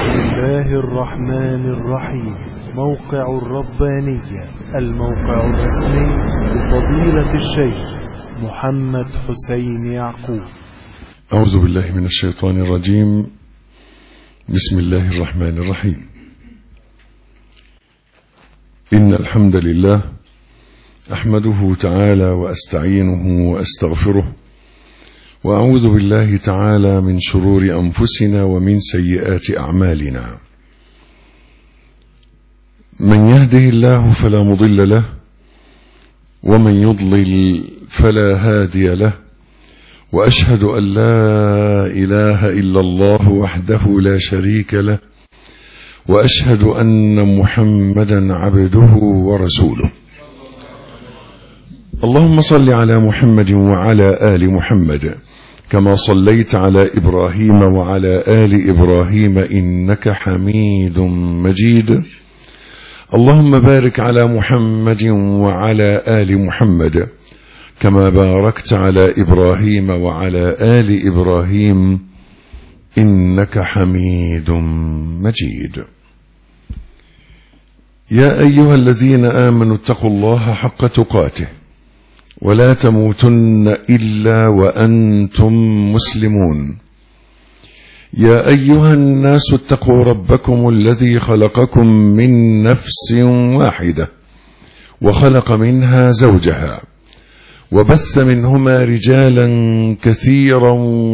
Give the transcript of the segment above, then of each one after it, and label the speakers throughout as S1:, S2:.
S1: الله الرحمن الرحيم. موقع الربانية، الموقع الرسمي لفضيلة الشيخ محمد حسين يعقوب.
S2: أعوذ بالله من الشيطان الرجيم. بسم الله الرحمن الرحيم. إن الحمد لله أحمده تعالى وأستعينه وأستغفره، وأعوذ بالله تعالى من شرور أنفسنا ومن سيئات أعمالنا. من يهده الله فلا مضل له، ومن يضلل فلا هادي له، وأشهد أن لا إله إلا الله وحده لا شريك له، وأشهد أن محمدا عبده ورسوله. اللهم صل على محمد وعلى آل محمد كما صليت على إبراهيم وعلى آل إبراهيم إنك حميد مجيد. اللهم بارك على محمد وعلى آل محمد كما باركت على إبراهيم وعلى آل إبراهيم إنك حميد مجيد. يا أيها الذين آمنوا اتقوا الله حق تقاته ولا تموتن إلا وأنتم مسلمون. يا أيها الناس اتقوا ربكم الذي خلقكم من نفس واحدة وخلق منها زوجها وبث منهما رجالا كثيرا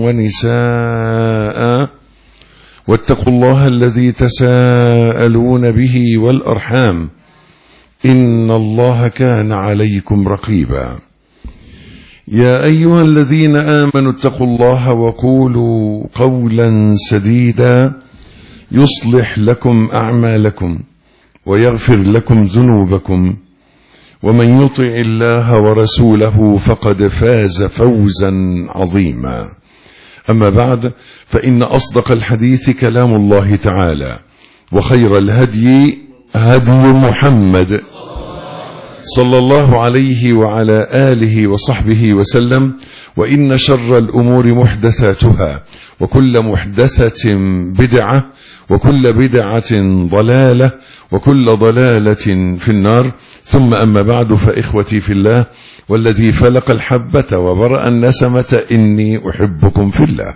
S2: ونساء، واتقوا الله الذي تساءلون به والأرحام إن الله كان عليكم رقيبا. يا أيها الذين آمنوا اتقوا الله وقولوا قولا سديدا يصلح لكم أعمالكم ويغفر لكم ذنوبكم، ومن يطع الله ورسوله فقد فاز فوزا عظيما. أما بعد، فإن أصدق الحديث كلام الله تعالى، وخير الهدي هدي محمد صلى الله عليه وعلى آله وصحبه وسلم، وإن شر الأمور محدثاتها، وكل محدثة بدعة، وكل بدعة ضلالة، وكل ضلالة في النار. ثم أما بعد، فإخوتي في الله والذي فلق الحبة وبرأ النسمة إني أحبكم في الله،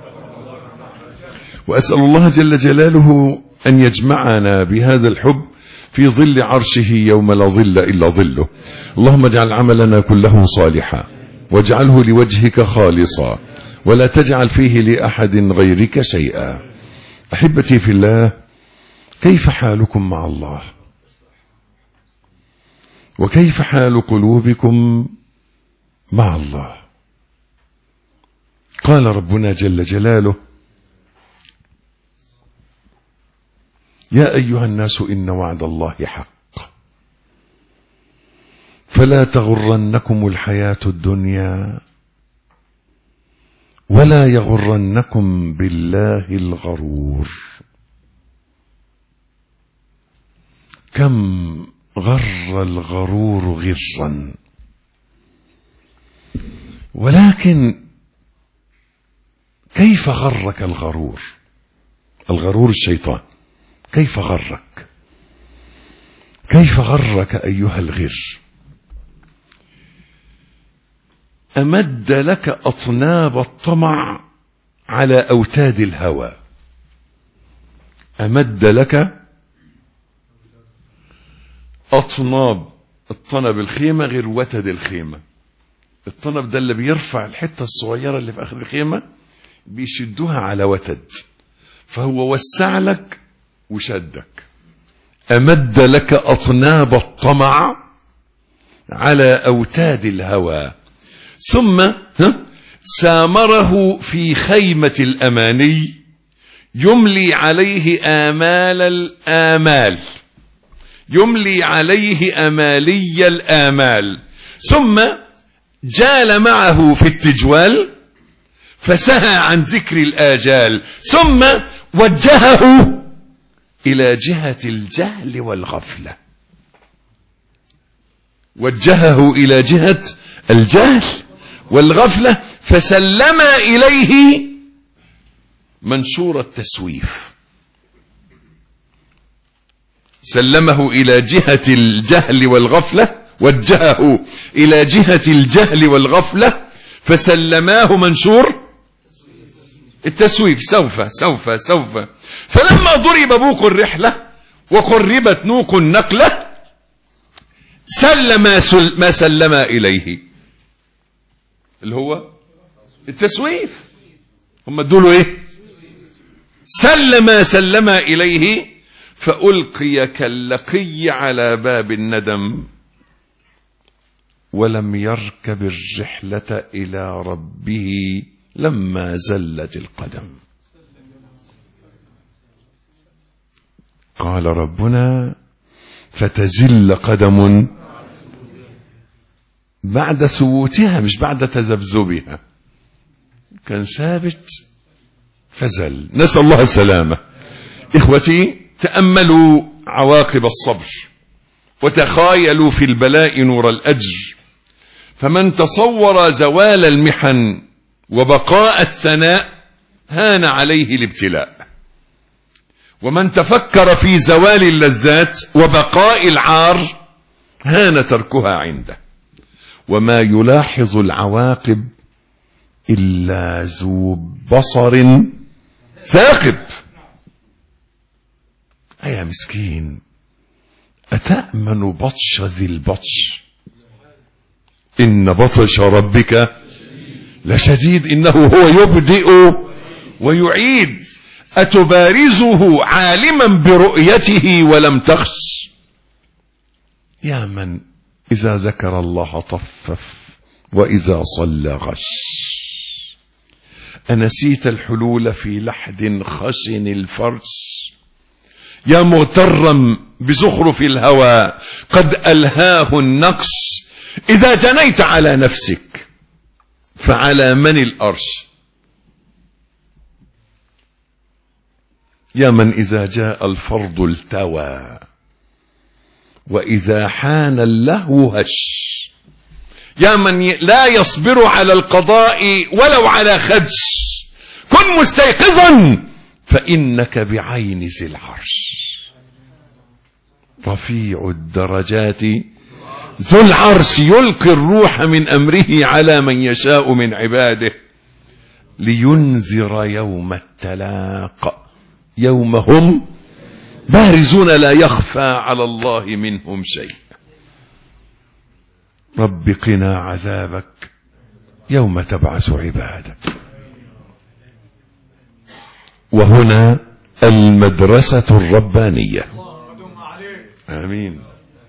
S2: وأسأل الله جل جلاله أن يجمعنا بهذا الحب في ظل عرشه يوم لا ظل إلا ظله. اللهم اجعل عملنا كله صالحا، واجعله لوجهك خالصا، ولا تجعل فيه لأحد غيرك شيئا. أحبتي في الله، كيف حالكم مع الله؟ وكيف حال قلوبكم مع الله؟ قال ربنا جل جلاله: يا أيها الناس إن وعد الله حق فلا تغرنكم الحياة الدنيا ولا يغرنكم بالله الغرور. كم غر الغرور غرا، ولكن كيف غرك الغرور؟ الغرور الشيطان. كيف غرك؟ كيف غرك أيها الغر؟ أمد لك أطناب الطمع على أوتاد الهوى. أمد لك أطناب، الطنب الخيمة غير وتد الخيمة. الطنب ده اللي بيرفع الحتة الصغيرة اللي في آخر الخيمة بيشدوها على وتد، فهو وسع لك وشدك. أمد لك أطناب الطمع على أوتاد الهوى، ثم سامره في خيمة الأماني يملي عليه آمال الآمال، يملي عليه أمالي الآمال، ثم جال معه في التجوال فسهى عن ذكر الآجال، ثم وجهه إلى جهة الجهل والغفلة. وجهه إلى جهة الجهل والغفلة، فسلم إليه منشور التسويف. سلمه إلى جهة الجهل والغفلة، وجهه إلى جهة الجهل والغفلة، فسلماه منشور التسويف، سوف. فلما ضرب بوق الرحلة وقربت نوق النقلة سلم ما سلم إليه، اللي هو التسويف. هم ادوا ايه؟ سلم إليه، فألقي كاللقي على باب الندم، ولم يركب الرحلة إلى ربه لما زلت القدم. قال ربنا: فتزل قدم بعد ثبوتها، مش بعد تذبذبها، كان ثابت فزل. نسأل الله السلامة. إخوتي، تأملوا عواقب الصبر وتخايلوا في البلاء نور الأجر، فمن تصور زوال المحن وبقاء الثناء هان عليه الابتلاء، ومن تفكر في زوال اللذات وبقاء العار هان تركها عنده. وما يلاحظ العواقب إلا ذو بصر ثاقب. أيا مسكين، أتأمن بطش ذي البطش؟ إن بطش ربك لشديد، إنه هو يبدئ ويعيد. أتبارزه عالما برؤيته ولم تخش؟ يا من إذا ذكر الله طفف وإذا صلى غش. أنسيت الحلول في لحد خشن الفرس؟ يا مغترا بزخرف الهوى قد ألهاه النقص، إذا جنيت على نفسك فعلى من الأرش؟ يا من إذا جاء الفرض التوى وإذا حان اللهو هش. يا من لا يصبر على القضاء ولو على خدش، كن مستيقظا فإنك بعين ذي العرش. رفيع الدرجات ذو العرش يلقي الروح من أمره على من يشاء من عباده، لينذر يوم التلاق، يوم هم بارزون لا يخفى على الله منهم شيء. رب قنا عذابك يوم تبعث عبادك. وهنا المدرسة الربانية. آمين.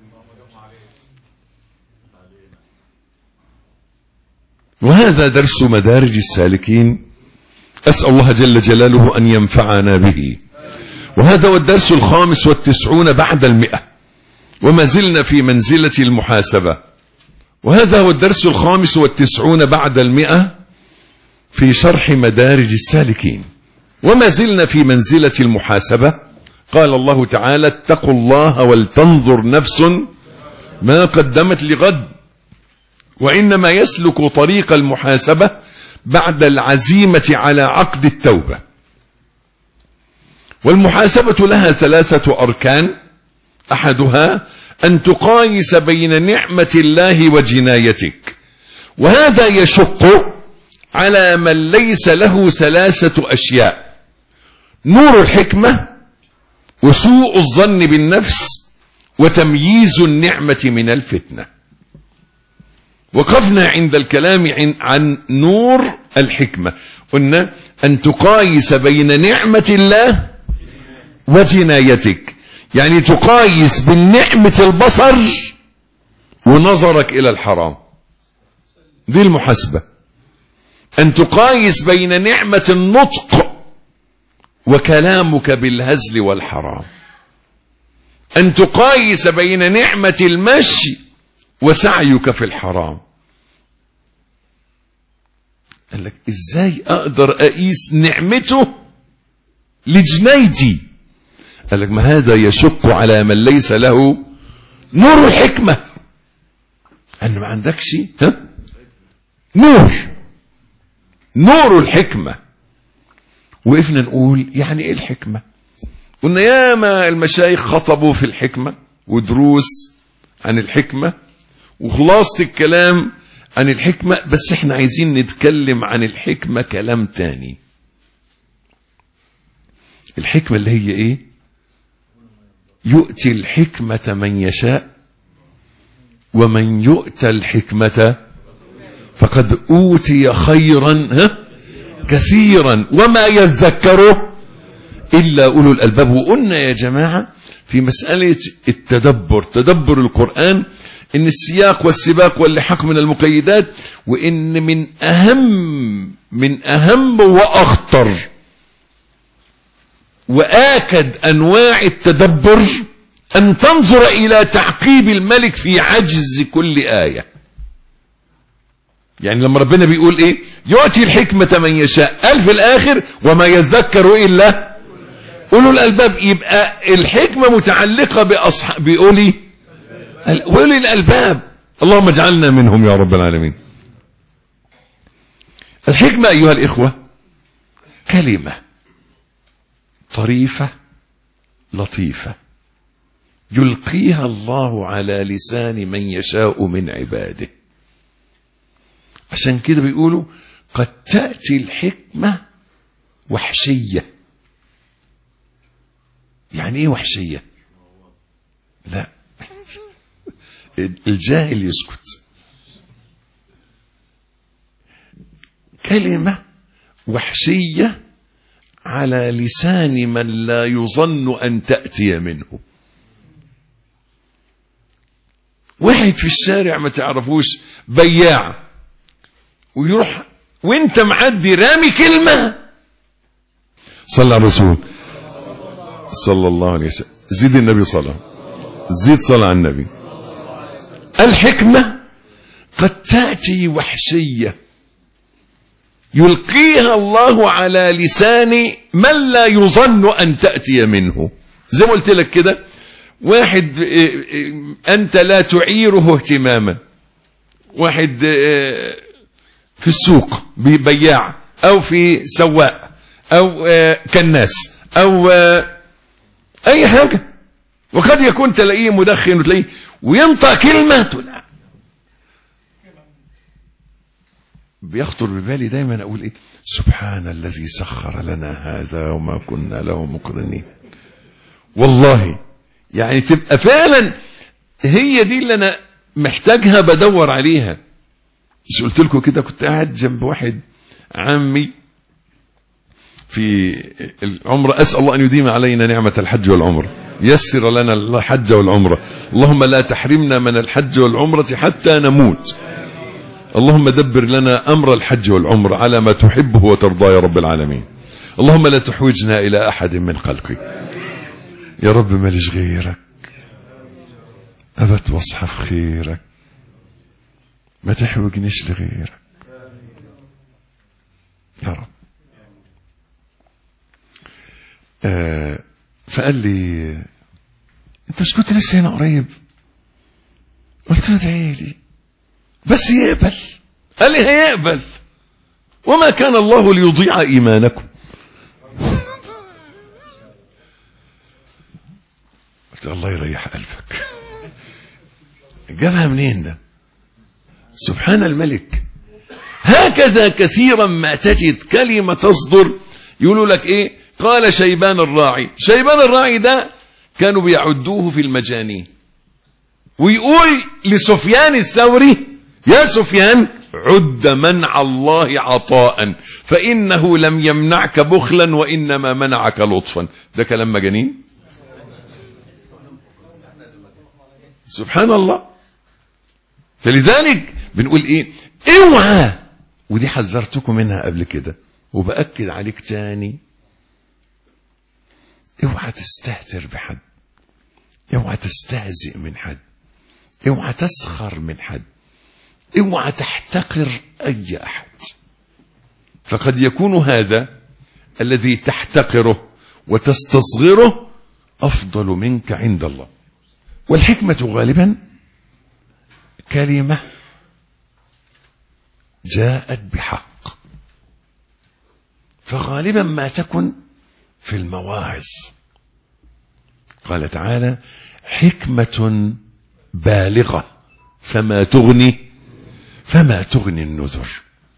S2: وهذا درس مدارج السالكين، أسأل الله جل جلاله أن ينفعنا به. وهذا هو الدرس 95 بعد 100، وما زلنا في منزلة المحاسبة. وهذا هو الدرس 95 بعد 100 في شرح مدارج السالكين، وما زلنا في منزلة المحاسبة. قال الله تعالى: اتقوا الله ولتنظر نفس ما قدمت لغد. وإنما يسلك طريق المحاسبة بعد العزيمة على عقد التوبة. والمحاسبة لها 3 أركان، أحدها أن تقايس بين نعمة الله وجنايتك، وهذا يشق على من ليس له 3 أشياء: نور الحكمة، وسوء الظن بالنفس، وتمييز النعمة من الفتنة. وقفنا عند الكلام عن نور الحكمة، قلنا أن تقايس بين نعمة الله وجنايتك، يعني تقايس بالنعمة البصر ونظرك إلى الحرام. دي المحاسبة. أن تقايس بين نعمة النطق وكلامك بالهزل والحرام. أن تقايس بين نعمة المشي وسعيك في الحرام. قال لك إزاي أقدر أقيس نعمته لجنايتي؟ قال لك ما هذا يشق على من ليس له نور الحكمة، أن ما عندكش نور الحكمة. وقفنا نقول يعني إيه الحكمة؟ قلنا ياما المشايخ خطبوا في الحكمة ودروس عن الحكمة وخلاصة الكلام عن الحكمة، بس احنا عايزين نتكلم عن الحكمة كلام تاني. الحكمة اللي هي ايه؟ يؤتي الحكمة من يشاء ومن يؤتى الحكمة فقد أوتي خيرا كثيرا وما يذكره إلا أولو الألباب. وقلنا يا جماعة في مسألة التدبر، تدبر القرآن، إن السياق والسباق واللحاق من المقيدات، وإن من أهم وأخطر وآكد أنواع التدبر أن تنظر إلى تعقيب الملك في عجز كل آية. يعني لما ربنا بيقول إيه؟ يؤتي الحكمة من يشاء، قال في الآخر وما يذكر إلا أولو الألباب. يبقى الحكمة متعلقة بأولي الألباب. اللهم اجعلنا منهم يا رب العالمين. الحكمة أيها الإخوة كلمة طريفة لطيفة يلقيها الله على لسان من يشاء من عباده. عشان كده بيقولوا قد تأتي الحكمة وحشية. يعني ايه وحشية؟ لا، الجاهل يسكت. كلمة وحشية على لسان من لا يظن أن تأتي منه. واحد في الشارع ما تعرفوش بياع ويروح وانت معدي رامي كلمة. صلى على الرسول صلى الله عليه وسلم. زيد النبي صلى، زيد صلى على النبي. الحكمة قد تأتي وحشية يلقيها الله على لسان من لا يظن أن تأتي منه. زي ما قلت لك كده، واحد أنت لا تعيره اهتماما، واحد في السوق بياع أو في سواق أو كناس أو أي حاجة، وقد يكون تلاقيه مدخن وتلاقيه وينطق كلمة بيخطر ببالي دايما أقول إيه؟ سبحان الذي سخر لنا هذا وما كنا له مقرنين. والله يعني تبقى فعلا هي دي اللي أنا محتاجها بدور عليها. بس قلت لكم كده، كنت قاعد جنب واحد عمي في العمرة، أسأل الله أن يديم علينا نعمة الحج والعمرة، يسر لنا الحج والعمرة، اللهم لا تحرمنا من الحج والعمرة حتى نموت، اللهم دبر لنا أمر الحج والعمرة على ما تحبه وترضى يا رب العالمين، اللهم لا تحوجنا إلى أحد من خلقك يا رب، ماليش غيرك، أبت واصحف خيرك، ما تحوجنيش لغيرك يا رب. فقال لي انت مش كنت لسه هنا قريب؟ قلت له ادعي لي بس يقبل. قال لي هيقبل، وما كان الله ليضيع ايمانكم. قلت الله يريح قلبك. جابها منين ده؟ سبحان الملك. هكذا كثيرا ما تجد كلمة تصدر يقولوا لك ايه؟ قال شيبان الراعي. شيبان الراعي ده كانوا بيعدوه في المجانين، ويقول لسفيان الثوري يا سفيان عد منع الله عطاء فإنه لم يمنعك بخلا وإنما منعك لطفا. ده كلام مجانين. سبحان الله. فلذلك بنقول ايه؟ اوعى، ودي حذرتكم منها قبل كده وبأكد عليك تاني، اوعى تستهتر بحد، اوعى تستهزئ من حد، اوعى تسخر من حد، اوعى تحتقر اي احد. فقد يكون هذا الذي تحتقره وتستصغره افضل منك عند الله. والحكمة غالبا كلمة جاءت بحق، فغالبا ما تكن في المواعظ قال تعالى حكمة بالغة فما تغني النذر.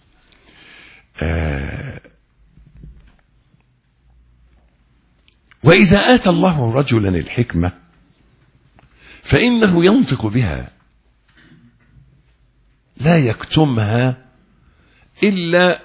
S2: وإذا آتى الله رجلا الحكمة فإنه ينطق بها لا يكتمها إلا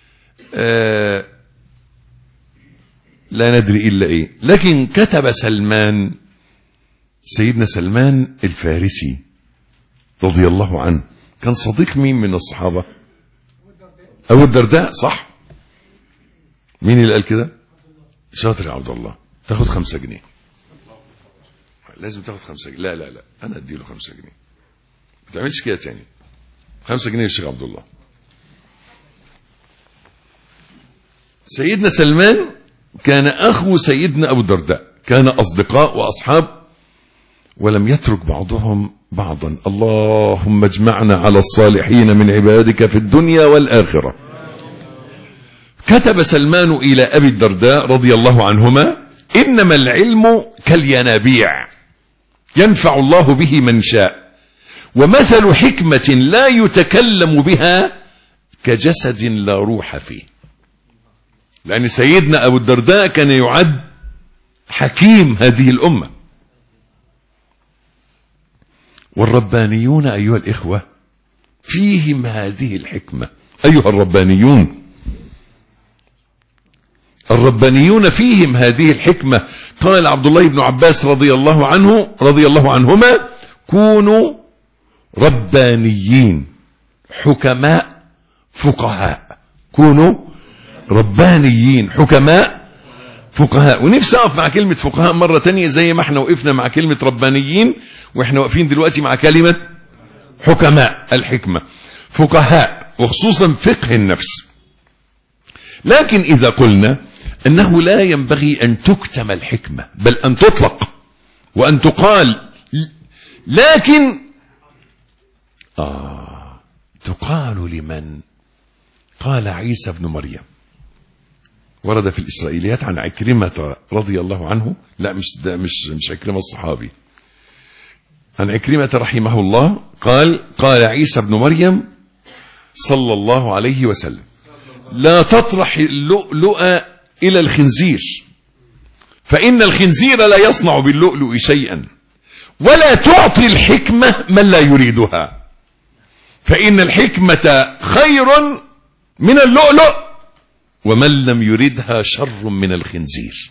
S2: لا ندري إلا إيه. لكن كتب سلمان، سيدنا سلمان الفارسي رضي الله عنه، كان صديق مين من الصحابة؟ أبو الدرداء، صح؟ مين اللي قال كده؟ شاطر يا عبد الله. تاخد 5 جنيه. لازم تاخد 5 جنيه. لا لا لا، أنا أديله 5 جنيه. ما تعملش كده تاني. 5 جنيه للشيخ عبد الله. سيدنا سلمان كان أخو سيدنا أبو الدرداء، كان أصدقاء وأصحاب، ولم يترك بعضهم بعضا. اللهم اجمعنا على الصالحين من عبادك في الدنيا والآخرة. كتب سلمان إلى أبي الدرداء رضي الله عنهما: إنما العلم كالينابيع ينفع الله به من شاء، ومثل حكمة لا يتكلم بها كجسد لا روح فيه. لأن سيدنا أبو الدرداء كان يعد حكيم هذه الأمة. والربانيون أيها الإخوة فيهم هذه الحكمة. أيها الربانيون فيهم هذه الحكمة. قال عبد الله بن عباس رضي الله عنهما: كونوا ربانيين حكماء فقهاء. كونوا ربانيين حكماء فقهاء. ونفسي أقف مع كلمة فقهاء مرة تانية، زي ما احنا وقفنا مع كلمة ربانيين، واحنا واقفين دلوقتي مع كلمة حكماء. الحكمة فقهاء، وخصوصا فقه النفس. لكن إذا قلنا أنه لا ينبغي أن تكتم الحكمة، بل أن تطلق وأن تقال، لكن تقال لمن؟ قال عيسى بن مريم. ورد في الإسرائيليات عن عكرمة رضي الله عنه، لا مش عكرمة الصحابي، عن عكرمة رحمه الله، قال عيسى بن مريم صلى الله عليه وسلم: لا تطرح اللؤلؤ إلى الخنزير، فإن الخنزير لا يصنع باللؤلؤ شيئا، ولا تعطي الحكمة من لا يريدها، فإن الحكمة خير من اللؤلؤ، ومن لم يردها شر من الخنزير.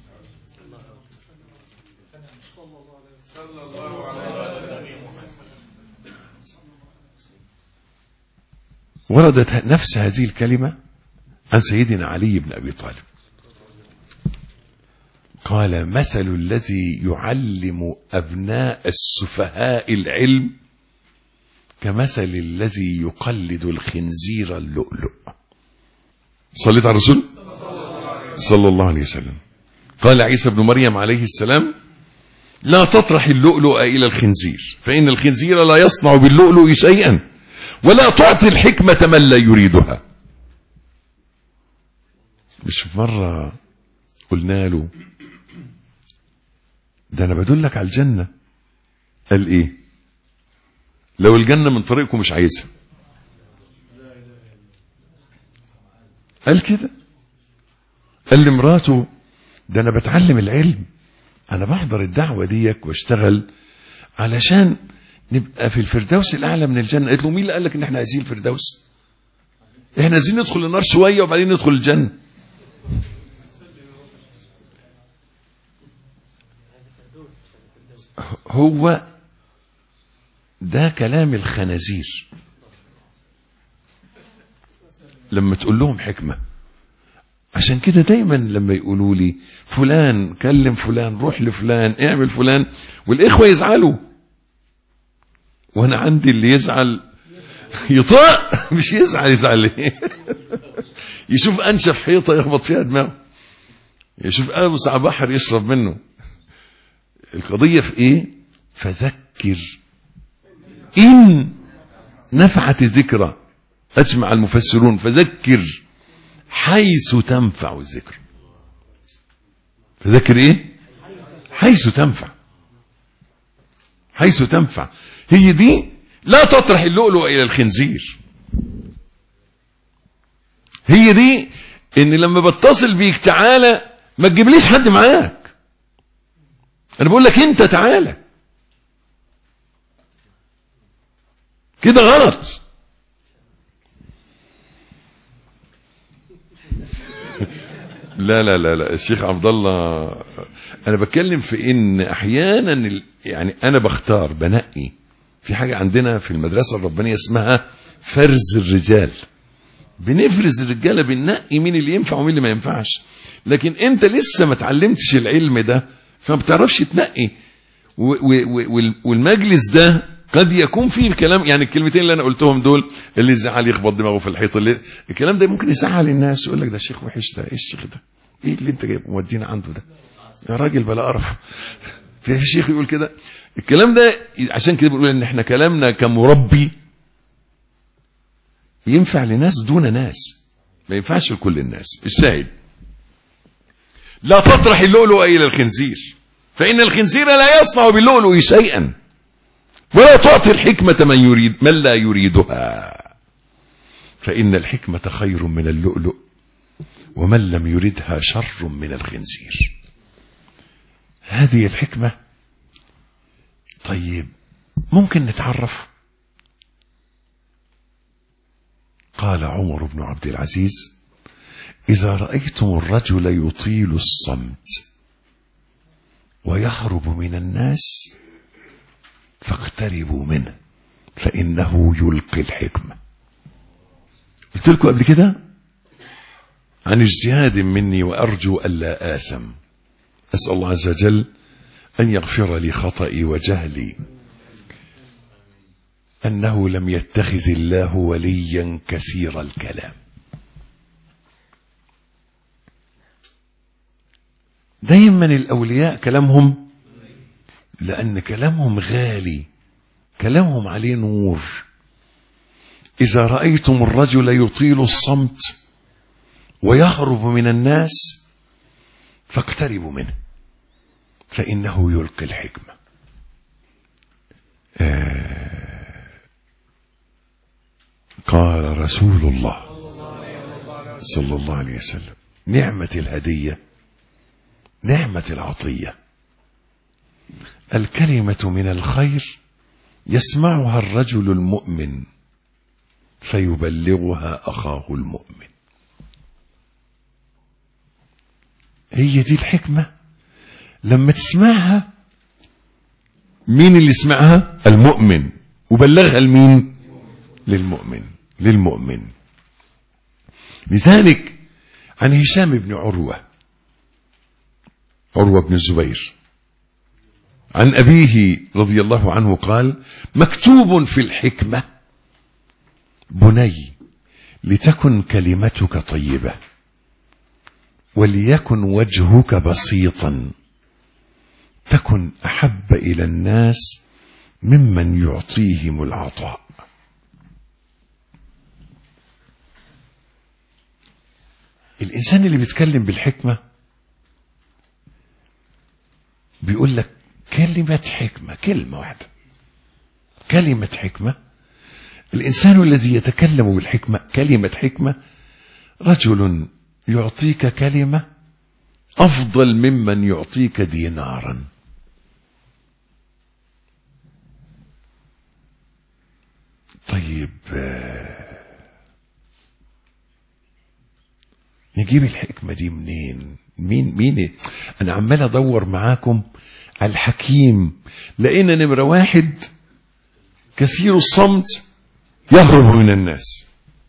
S2: وردت نفس هذه الكلمة عن سيدنا علي بن أبي طالب، قال: مثل الذي يعلم أبناء السفهاء العلم كمثل الذي يقلد الخنزير اللؤلؤ. صليت على الرسول صلى الله عليه وسلم. قال عيسى بن مريم عليه السلام: لا تطرح اللؤلؤ إلى الخنزير، فإن الخنزير لا يصنع باللؤلؤ شيئا، ولا تعطي الحكمة من لا يريدها. مش مرة قلنا له: ده أنا بدلك على الجنة. قال إيه؟ لو الجنة من طريقكم مش عايزها. قال كده، قال لمراته: ده أنا بتعلم العلم، أنا بحضر الدعوة ديك واشتغل علشان نبقى في الفردوس الأعلى من الجنة. قالت له: مين اللي قال لك إن احنا عايزين الفردوس؟ احنا عايزين ندخل النار شوية وبعدين ندخل الجنة. هو ده كلام الخنازير لما تقول لهم حكمة. عشان كده دايما لما يقولوا لي فلان كلم فلان، روح لفلان، اعمل فلان، والإخوة يزعلوا، وانا عندي اللي يزعل يطاق، مش يزعل ايه؟ يشوف انشف حيطة يخبط فيها دماغه، يشوف اوسع بحر يشرب منه. القضية في ايه؟ فذكر إن نفعت الذكرى. أجمع المفسرون: فذكر حيث تنفع الذكر. فذكر إيه؟ حيث تنفع. هي دي لا تطرح اللؤلؤ إلى الخنزير. هي دي ان لما بتصل بيك تعالى ما تجيبليش حد معاك، انا بقول لك انت تعالى. كده غلط. لا لا لا لا الشيخ عبد الله، انا بتكلم في ان احيانا يعني انا بختار بنقي في حاجه عندنا في المدرسه الربانيه اسمها فرز الرجال. بنفرز الرجاله، بننقي مين اللي ينفع ومين اللي ما ينفعش. لكن انت لسه ما اتعلمتش العلم ده فما بتعرفش تنقي. والمجلس ده قد يكون فيه كلام، يعني الكلمتين اللي انا قلتهم دول، اللي يزعل يخبط دماغه في الحيط، الكلام ده ممكن يزعل الناس، يقول لك ده الشيخ وحش، ده ايه الشيخ ده، ايه اللي انت جايبه مودينا عنده ده، يا راجل بلا قرف. في الشيخ يقول كده الكلام ده. عشان كده بنقول ان احنا كلامنا كمربي ينفع لناس دون ناس، ما ينفعش لكل الناس. الشاهد لا تطرح اللؤلؤ الى الخنزير، فان الخنزير لا يصنع باللؤلؤ شيئا، ولا تعطي الحكمة من لا يريدها، فإن الحكمة خير من اللؤلؤ، ومن لم يردها شر من الخنزير. هذه الحكمة. طيب ممكن نتعرف. قال عمر بن عبد العزيز: إذا رأيتم الرجل يطيل الصمت ويهرب من الناس فاقتربوا منه فإنه يلقي الحكمة. قلت لكم قبل كده عن اجتهاد مني وأرجو ألا آثم. أسأل الله عز وجل أن يغفر لي خطئي وجهلي، أنه لم يتخذ الله وليا كثير الكلام. دايما الأولياء كلامهم، لأن كلامهم غالي، كلامهم عليه نور. إذا رأيتم الرجل يطيل الصمت ويهرب من الناس فاقتربوا منه فإنه يلقي الحكمة. قال رسول الله صلى الله عليه وسلم: نعمة الهدية نعمة العطية، الكلمة من الخير يسمعها الرجل المؤمن فيبلغها أخاه المؤمن. هي دي الحكمة. لما تسمعها، مين اللي يسمعها؟ المؤمن. وبلغها لمين؟ للمؤمن. لذلك عن هشام بن عروة بن الزبير عن أبيه رضي الله عنه قال: مكتوب في الحكمة: بني لتكن كلمتك طيبة وليكن وجهك بسيطا تكن أحب إلى الناس ممن يعطيهم العطاء. الإنسان اللي بيتكلم بالحكمة بيقول لك كلمة حكمة، كلمة واحدة، كلمة حكمة. الإنسان الذي يتكلم بالحكمة، كلمة حكمة، رجل يعطيك كلمة أفضل ممن يعطيك دينارا. طيب نجيب الحكمة دي منين؟ مين؟ أنا عمال أدور معاكم على الحكيم، لأن نمرة واحد كثير الصمت يهرب من الناس.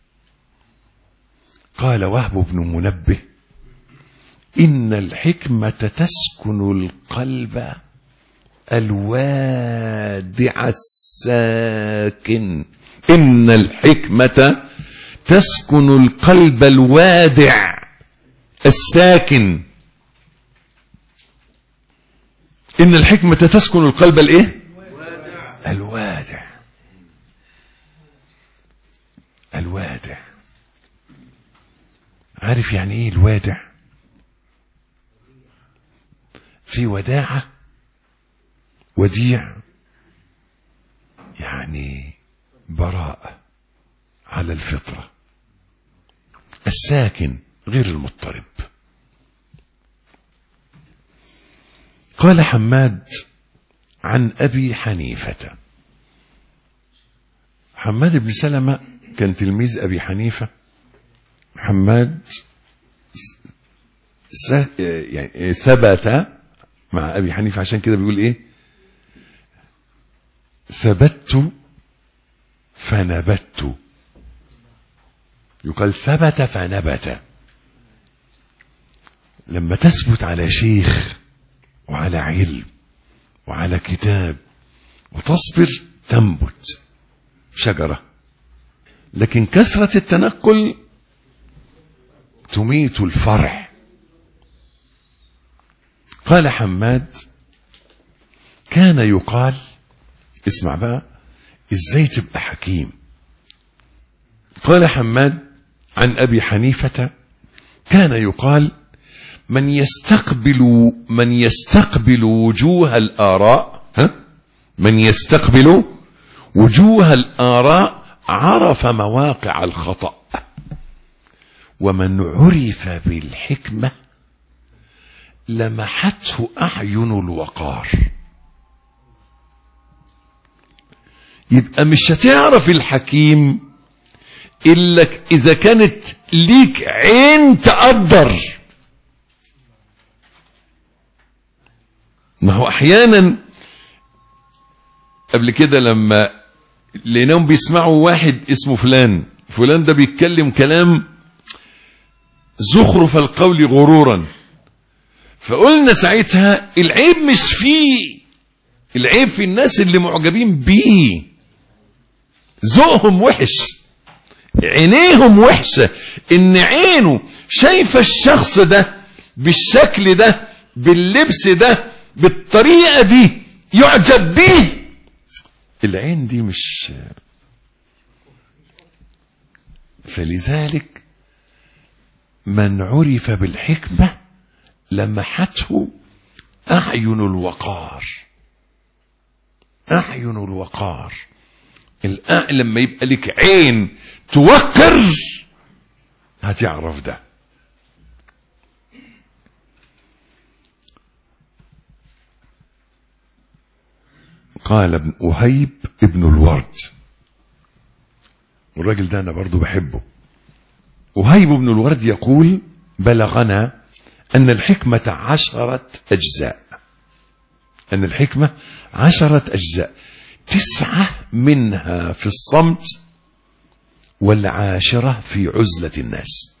S2: قال وهب بن منبه: إن الحكمة تسكن القلب الوادع الساكن. إن الحكمة تسكن القلب الوادع الساكن. إن الحكمة تسكن القلب الإيه؟ الوادع. عارف يعني إيه الوادع؟ في وداعة وديع يعني براءة على الفطرة، الساكن غير المضطرب. قال حماد عن أبي حنيفة. حماد بن سلمة كان تلميذ أبي حنيفة. حماد يعني ثبت مع أبي حنيفة، عشان كده بيقول إيه؟ ثبت فنبت. يقال ثبت فنبت. لما تثبت على شيخ وعلى علم وعلى كتاب وتصبر تنبت شجرة، لكن كثرة التنقل تميت الفرع. قال حماد كان يقال، اسمع بقى ازاي تبقى حكيم. قال حماد عن أبي حنيفة كان يقال من يستقبل وجوه الآراء، من يستقبل وجوه الآراء عرف مواقع الخطأ، ومن عرف بالحكمة لمحته أعين الوقار. يبقى مش هتعرف الحكيم إلا إذا كانت ليك عين تقدر. ما هو أحيانا قبل كده لما لقيناهم بيسمعوا واحد اسمه فلان ده بيتكلم كلام زخرف القول غرورا، فقلنا ساعتها العيب مش فيه، العيب في الناس اللي معجبين بيه، ذوقهم وحش، عينيهم وحشة، ان عينه شايفة الشخص ده بالشكل ده باللبس ده بالطريقة دي يعجب بيه. العين دي مش، فلذلك من عرف بالحكمة لمحته أعين الوقار. أعين الوقار، لما يبقى لك عين توقر هتعرف ده. قال ابن وهيب ابن الورد، والراجل ده أنا برضو بحبه. وهيب ابن الورد يقول بلغنا أن الحكمة 10 أجزاء، أن الحكمة 10 أجزاء، 9 منها في الصمت والعاشرة في عزلة الناس.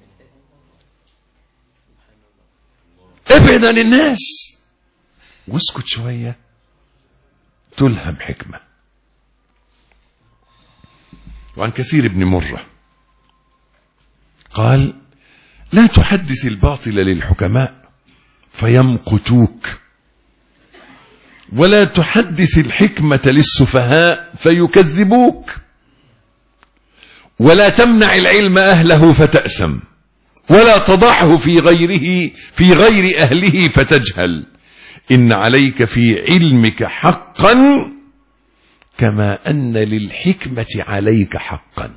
S2: ابعد عن الناس واسكت شوية تلهم حكمة. وعن كثير بن مرة قال لا تحدث الباطل للحكماء فيمقتوك، ولا تحدث الحكمة للسفهاء فيكذبوك، ولا تمنع العلم أهله فتأسم، ولا تضعه في غير أهله فتجهل. إن عليك في علمك حقا كما أن للحكمة عليك حقا.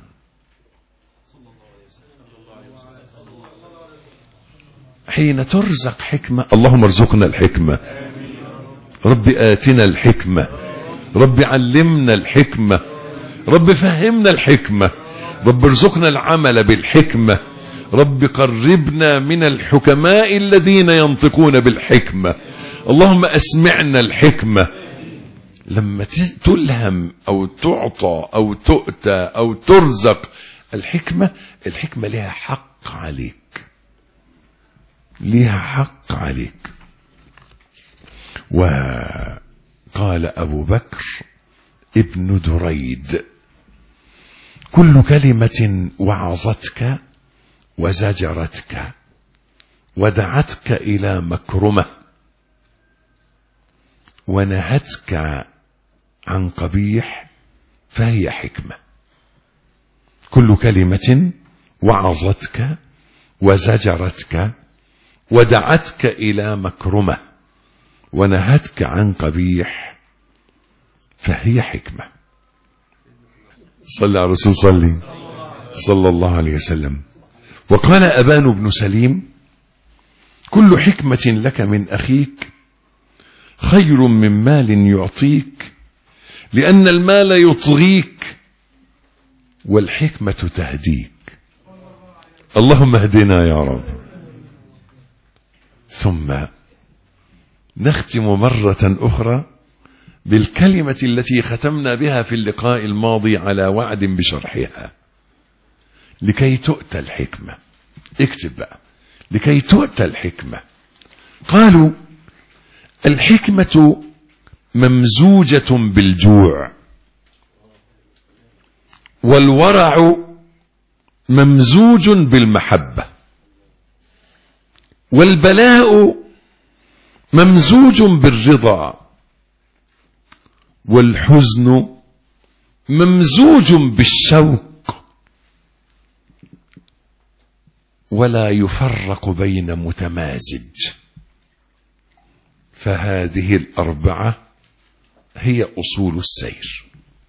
S2: حين ترزق حكمة، اللهم ارزقنا الحكمة، رب آتنا الحكمة، رب علمنا الحكمة، رب فهمنا الحكمة، رب ارزقنا العمل بالحكمة، رب قربنا من الحكماء الذين ينطقون بالحكمة، اللهم أسمعنا الحكمة. لما تلهم أو تعطى أو تؤتى أو ترزق الحكمة، الحكمة لها حق عليك، لها حق عليك. وقال أبو بكر ابن دريد كل كلمة وعظتك وزجرتك ودعتك إلى مكرمة ونهتك عن قبيح فهي حكمة. كل كلمة وعظتك وزجرتك ودعتك إلى مكرمة ونهتك عن قبيح فهي حكمة. صلى على الرسول صلى الله عليه وسلم. وقال أبان بن سليم: كل حكمة لك من أخيك خير من مال يعطيك، لأن المال يطغيك والحكمة تهديك. اللهم اهدنا يا رب. ثم نختم مرة أخرى بالكلمة التي ختمنا بها في اللقاء الماضي على وعد بشرحها: لكي تؤتى الحكمة. اكتب بقى: لكي تؤتى الحكمة. قالوا: الحكمة ممزوجة بالجوع، والورع ممزوج بالمحبة، والبلاء ممزوج بالرضا، والحزن ممزوج بالشوق، ولا يفرق بين متمازج. فهذه الأربعة هي أصول السير.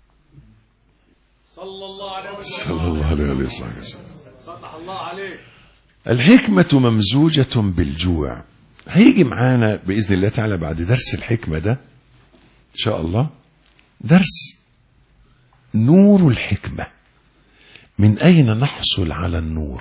S2: صلى الله عليه وسلم. فتح الله عليه. الحكمة ممزوجة بالجوع. هيجي معانا بإذن الله تعالى بعد درس الحكمة ده إن شاء الله درس نور الحكمة. من أين نحصل على النور؟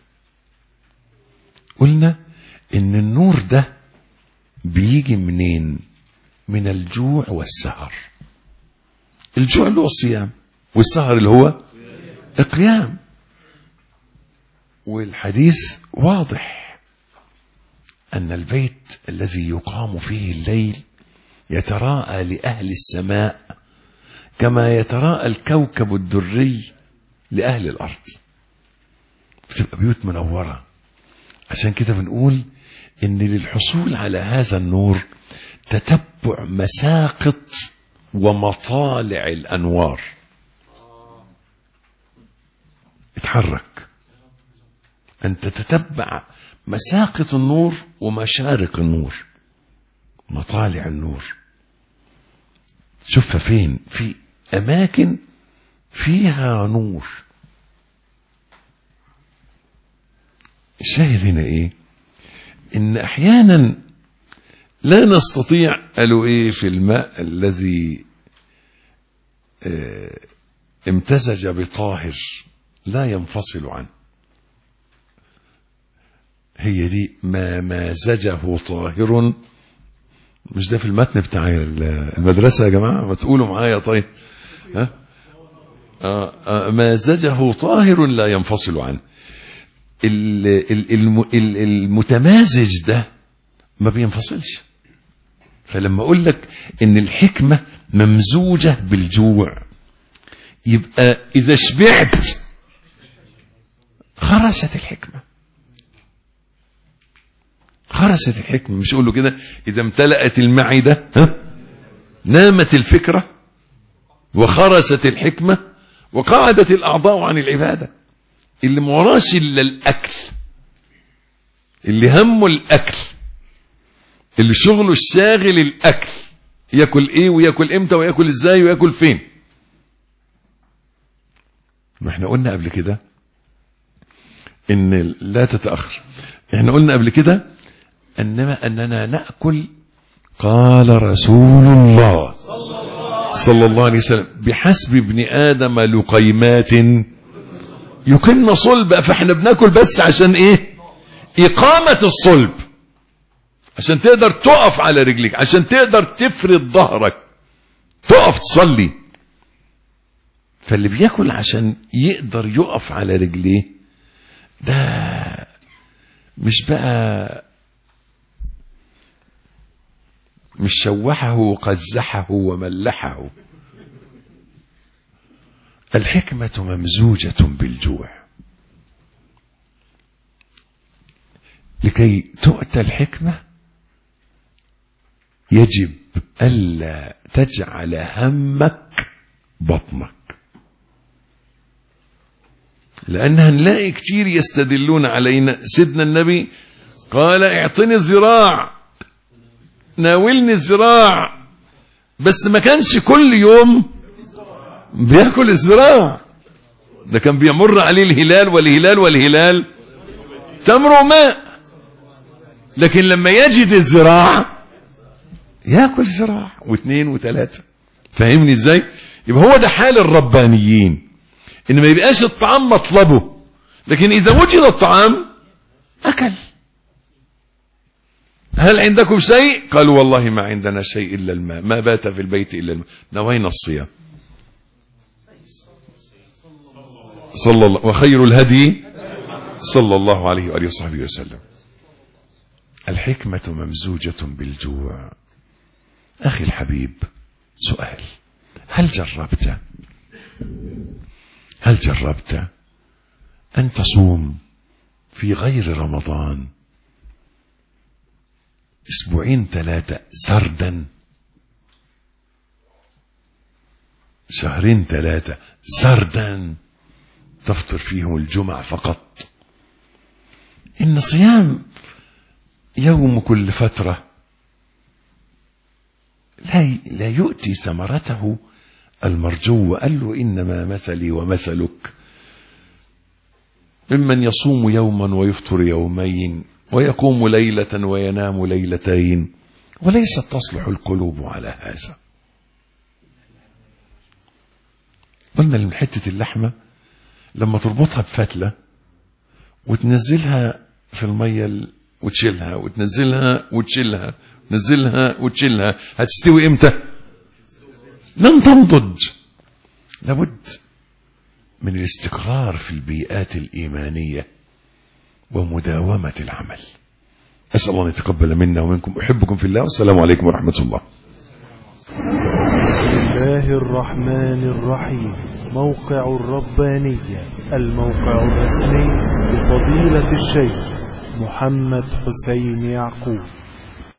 S2: قلنا إن النور ده بيجي منين؟ من الجوع والسهر. الجوع اللي هو الصيام، والسهر اللي هو القيام. والحديث واضح أن البيت الذي يقام فيه الليل يتراءى لأهل السماء كما يتراءى الكوكب الدري لأهل الأرض. بتبقى بيوت منورة. عشان كده بنقول إن للحصول على هذا النور تتبع مساقط ومطالع الأنوار. اتحرك أن تتتبع مساقط النور ومشارق النور، مطالع النور. شوفها فين؟ في أماكن فيها نور. الشاهد هنا إيه؟ إن أحيانا لا نستطيع، قالوا إيه في الماء الذي امتزج بطاهر لا ينفصل عنه. هي دي ما مازجه طاهر. مش ده في المتن بتاع المدرسة يا جماعة؟ ما تقولوا معايا طيب. مازجه طاهر لا ينفصل عنه. المتمازج ده ما بينفصلش. فلما اقول لك ان الحكمة ممزوجة بالجوع، يبقى اذا شبعت خرست الحكمة. خرست الحكمة. مش اقول له كده اذا امتلأت المعدة نامت الفكرة وخرست الحكمة وقعدت الاعضاء عن العبادة. اللي موراش الا الاكل، اللي همه الاكل، اللي شغله الشاغل الاكل، ياكل ايه وياكل امتى وياكل ازاي وياكل فين. ما احنا قلنا قبل كده ان لا تتأخر. احنا قلنا قبل كده اننا نأكل قال رسول الله صلى الله عليه وسلم: بحسب ابن آدم لقيمات يقمن صلب. فاحنا بناكل بس عشان ايه؟ إقامة الصلب، عشان تقدر تقف على رجلك، عشان تقدر تفرد ظهرك تقف تصلي. فاللي بياكل عشان يقدر يقف على رجليه ده مش بقى مش شوحه وقزحه وملحه. الحكمة ممزوجة بالجوع. لكي تؤتى الحكمة يجب ألا تجعل همك بطنك، لأن هنلاقي كتير يستدلون علينا. سيدنا النبي قال: اعطني الذراع ناولني الذراع، بس ما كانش كل يوم بياكل الذراع، ده كان بيمر عليه الهلال والهلال تمر وماء، لكن لما يجد الذراع ياكل ذراع واثنين وثلاثة. فاهمني ازاي؟ يبقى هو ده حال الربانيين، ان ما يبقاش الطعام مطلبه، لكن اذا وجد الطعام اكل. هل عندكم شيء؟ قالوا والله ما عندنا شيء الا الماء، ما بات في البيت الا الماء. نوينا الصيام. صلى الله وخير الهدي صلى الله عليه وآله وصحبه وسلم. الحكمة ممزوجة بالجوع. أخي الحبيب، سؤال: هل جربت أن تصوم في غير رمضان 2 3 سردا، 2 3 سردا تفطر فيهم الجمعة فقط؟ إن صيام يوم كل فترة لا يؤتي ثمرته المرجو. وقال له: إنما مثلي ومثلك ممن يصوم يوما ويفطر يومين ويقوم ليلة وينام ليلتين، وليست تصلح القلوب على هذا. قلنا من حتة اللحمة لما تربطها بفتلة وتنزلها في المية وتشيلها وتنزلها وتشيلها تنزلها وتشيلها، هتستوي امتى؟ لن تنضج. لابد من الاستقرار في البيئات الإيمانية ومداومة العمل. أسأل الله أن يتقبل منا ومنكم. أحبكم في الله، والسلام عليكم ورحمة الله.
S1: بسم الله الرحمن الرحيم. موقع الربانية، الموقع الرسمي لفضيلة الشيخ محمد حسين يعقوب.